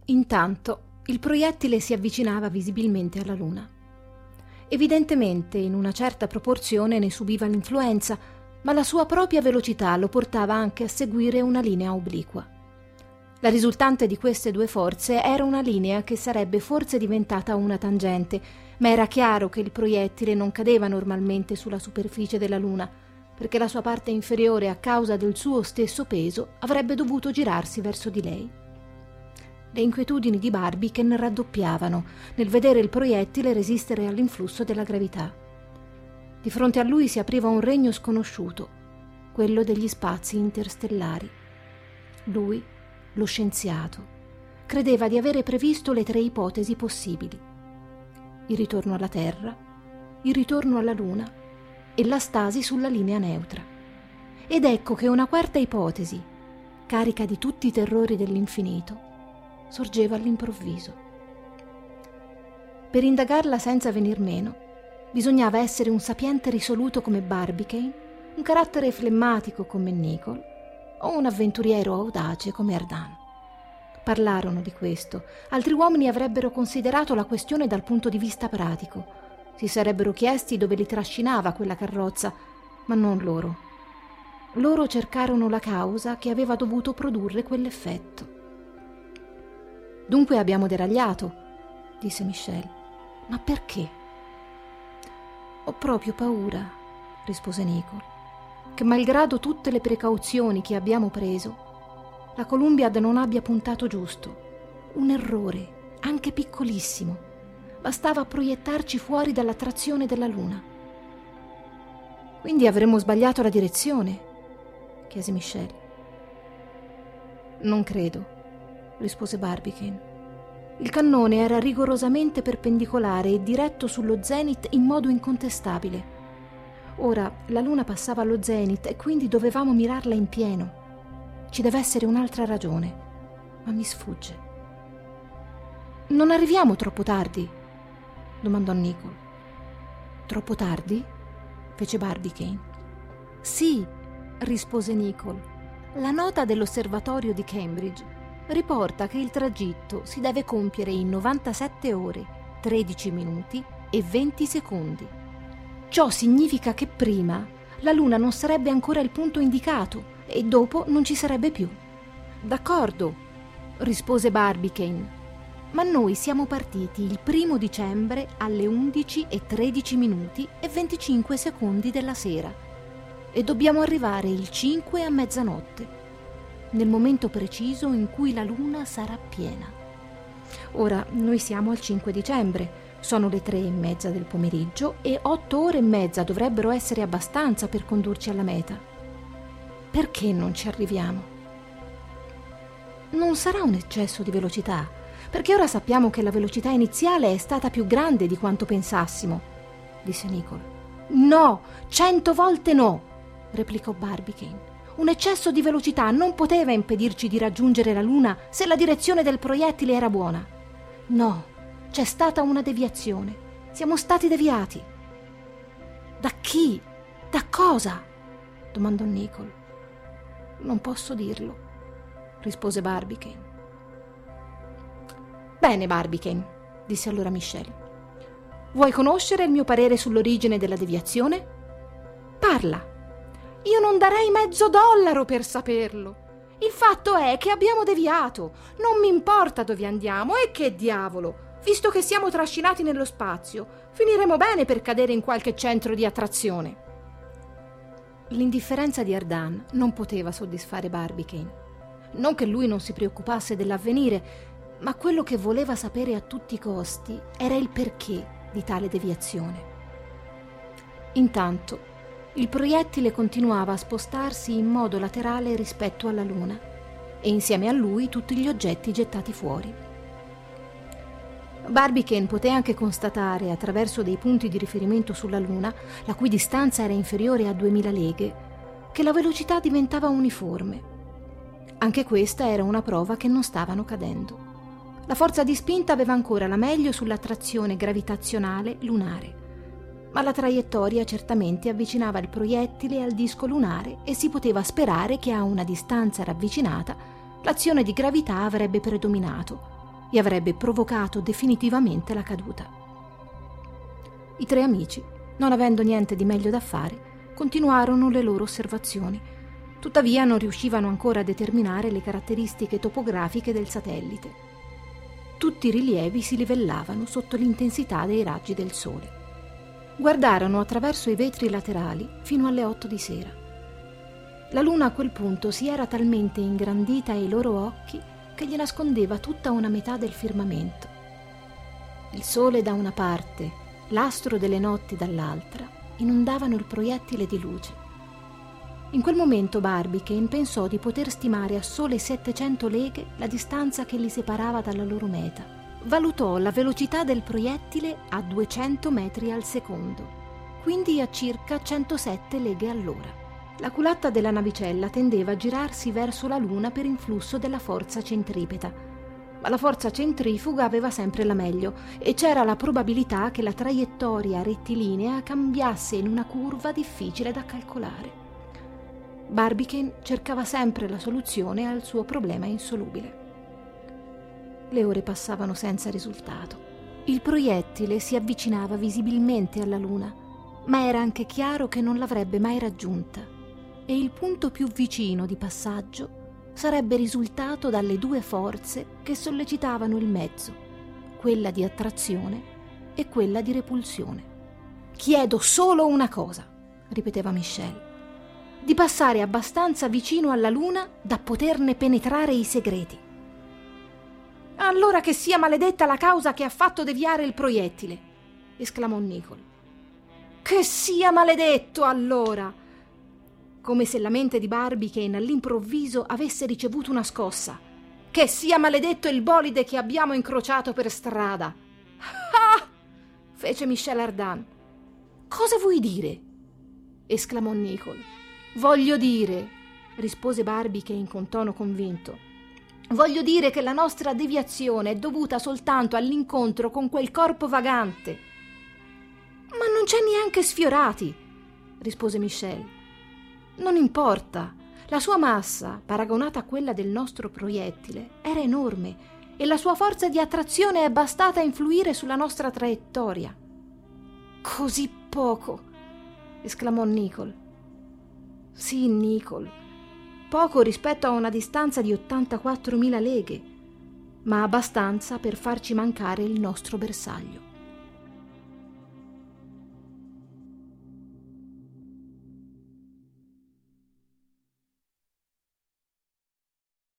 Intanto il proiettile si avvicinava visibilmente alla Luna. Evidentemente in una certa proporzione ne subiva l'influenza, ma la sua propria velocità lo portava anche a seguire una linea obliqua. La risultante di queste due forze era una linea che sarebbe forse diventata una tangente, ma era chiaro che il proiettile non cadeva normalmente sulla superficie della Luna, perché la sua parte inferiore, a causa del suo stesso peso, avrebbe dovuto girarsi verso di lei. Le inquietudini di Barbicane raddoppiavano nel vedere il proiettile resistere all'influsso della gravità. Di fronte a lui si apriva un regno sconosciuto, quello degli spazi interstellari. Lui, lo scienziato, credeva di avere previsto le 3 ipotesi possibili: il ritorno alla Terra, il ritorno alla Luna e la stasi sulla linea neutra. Ed ecco che una quarta ipotesi, carica di tutti i terrori dell'infinito, sorgeva all'improvviso. Per indagarla senza venir meno, bisognava essere un sapiente risoluto come Barbicane, un carattere flemmatico come Nicholl o un avventuriero audace come Ardan. Parlarono di questo. Altri uomini avrebbero considerato la questione dal punto di vista pratico. Si sarebbero chiesti dove li trascinava quella carrozza, ma non loro. Loro cercarono la causa che aveva dovuto produrre quell'effetto. «Dunque abbiamo deragliato», disse Michel. «Ma perché?» «Ho proprio paura», rispose Nicholl, «che malgrado tutte le precauzioni che abbiamo preso, la Columbiad non abbia puntato giusto. Un errore, anche piccolissimo, bastava a proiettarci fuori dall'attrazione della Luna». «Quindi avremmo sbagliato la direzione?» chiese Michel. «Non credo», rispose Barbicane. Il cannone era rigorosamente perpendicolare e diretto sullo zenith in modo incontestabile. Ora la Luna passava allo zenith e quindi dovevamo mirarla in pieno. Ci deve essere un'altra ragione, ma mi sfugge. «Non arriviamo troppo tardi?» domandò Nicholl. «Troppo tardi?» fece Barbicane. «Sì», rispose Nicholl. «La nota dell'osservatorio di Cambridge riporta che il tragitto si deve compiere in 97 ore, 13 minuti e 20 secondi. Ciò significa che prima la Luna non sarebbe ancora il punto indicato e dopo non ci sarebbe più». «D'accordo», rispose Barbicane, «ma noi siamo partiti il 1° dicembre alle 11:13 minuti e 25 secondi della sera e dobbiamo arrivare il 5 a mezzanotte, nel momento preciso in cui la Luna sarà piena. Ora noi siamo al 5 dicembre, sono le 3:30 del pomeriggio e 8 ore e mezza dovrebbero essere abbastanza per condurci alla meta. Perché non ci arriviamo?» «Non sarà un eccesso di velocità, perché ora sappiamo che la velocità iniziale è stata più grande di quanto pensassimo», disse Nicholl. «No, 100 volte no», replicò Barbicane. «Un eccesso di velocità non poteva impedirci di raggiungere la Luna se la direzione del proiettile era buona. No, c'è stata una deviazione. Siamo stati deviati». «Da chi? Da cosa?» domandò Nicholl. «Non posso dirlo», rispose Barbicane. «Bene, Barbicane», disse allora Michel. «Vuoi conoscere il mio parere sull'origine della deviazione? Parla». «Io non darei $10 per saperlo. Il fatto è che abbiamo deviato. Non mi importa dove andiamo e che diavolo. Visto che siamo trascinati nello spazio, finiremo bene per cadere in qualche centro di attrazione». L'indifferenza di Ardan non poteva soddisfare Barbicane. Non che lui non si preoccupasse dell'avvenire, ma quello che voleva sapere a tutti i costi era il perché di tale deviazione. Intanto il proiettile continuava a spostarsi in modo laterale rispetto alla Luna e insieme a lui tutti gli oggetti gettati fuori. Barbicane poté anche constatare, attraverso dei punti di riferimento sulla Luna, la cui distanza era inferiore a 2000 leghe, che la velocità diventava uniforme. Anche questa era una prova che non stavano cadendo. La forza di spinta aveva ancora la meglio sull'attrazione gravitazionale lunare, ma la traiettoria certamente avvicinava il proiettile al disco lunare e si poteva sperare che a una distanza ravvicinata l'azione di gravità avrebbe predominato, e avrebbe provocato definitivamente la caduta. I 3 amici, non avendo niente di meglio da fare, continuarono le loro osservazioni. Tuttavia non riuscivano ancora a determinare le caratteristiche topografiche del satellite. Tutti i rilievi si livellavano sotto l'intensità dei raggi del sole. Guardarono attraverso i vetri laterali fino alle 8 di sera. La luna a quel punto si era talmente ingrandita ai loro occhi che gli nascondeva tutta una metà del firmamento. Il sole da una parte, l'astro delle notti dall'altra, inondavano il proiettile di luce. In quel momento Barbicane pensò di poter stimare a sole 700 leghe la distanza che li separava dalla loro meta. Valutò la velocità del proiettile a 200 metri al secondo, quindi a circa 107 leghe all'ora. La culatta della navicella tendeva a girarsi verso la Luna per influsso della forza centripeta, ma la forza centrifuga aveva sempre la meglio e c'era la probabilità che la traiettoria rettilinea cambiasse in una curva difficile da calcolare. Barbicane cercava sempre la soluzione al suo problema insolubile. Le ore passavano senza risultato. Il proiettile si avvicinava visibilmente alla Luna, ma era anche chiaro che non l'avrebbe mai raggiunta e il punto più vicino di passaggio sarebbe risultato dalle 2 forze che sollecitavano il mezzo, quella di attrazione e quella di repulsione. «Chiedo solo una cosa», ripeteva Michel, «di passare abbastanza vicino alla Luna da poterne penetrare i segreti». «Allora che sia maledetta la causa che ha fatto deviare il proiettile», esclamò Nicholl. «Che sia maledetto, allora!» Come se la mente di Barbicane all'improvviso avesse ricevuto una scossa. «Che sia maledetto il bolide che abbiamo incrociato per strada!» «Ah!» fece Michel Ardan. «Cosa vuoi dire?» esclamò Nicholl. «Voglio dire», rispose Barbicane con tono convinto, «voglio dire che la nostra deviazione è dovuta soltanto all'incontro con quel corpo vagante». «Ma non c'è neanche sfiorati», rispose Michel. «Non importa. La sua massa, paragonata a quella del nostro proiettile, era enorme e la sua forza di attrazione è bastata a influire sulla nostra traiettoria». «Così poco», esclamò Nicholl. «Sì, Nicholl, poco rispetto a una distanza di 84.000 leghe, ma abbastanza per farci mancare il nostro bersaglio».